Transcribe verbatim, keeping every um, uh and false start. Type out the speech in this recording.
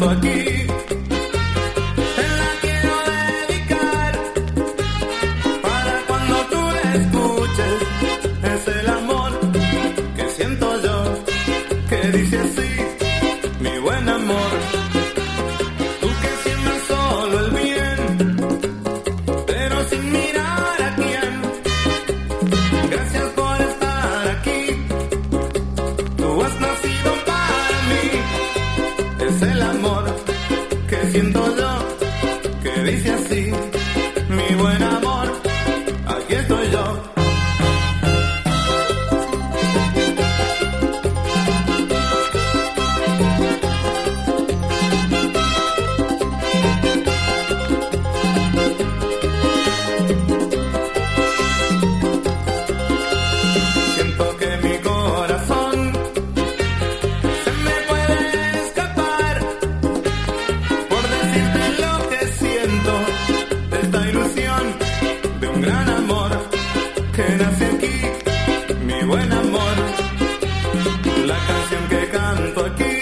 canto aquí. Te la quiero dedicar para cuando tú la escuches. Es el amor que siento yo, que dice así, mi buen amor. Tú que siembras solo el bien, pero sin mirar a quién. Gracias por estar aquí. Tú has nacido para mí. Es el amor que siento yo, que dice así, mi buen amor. Aquí estoy yo. Siento que mi corazón se me puede escapar por decirte lo que siento, de esta ilusión de un gran amor que nace aquí, mi buen amor. La canción que canto aquí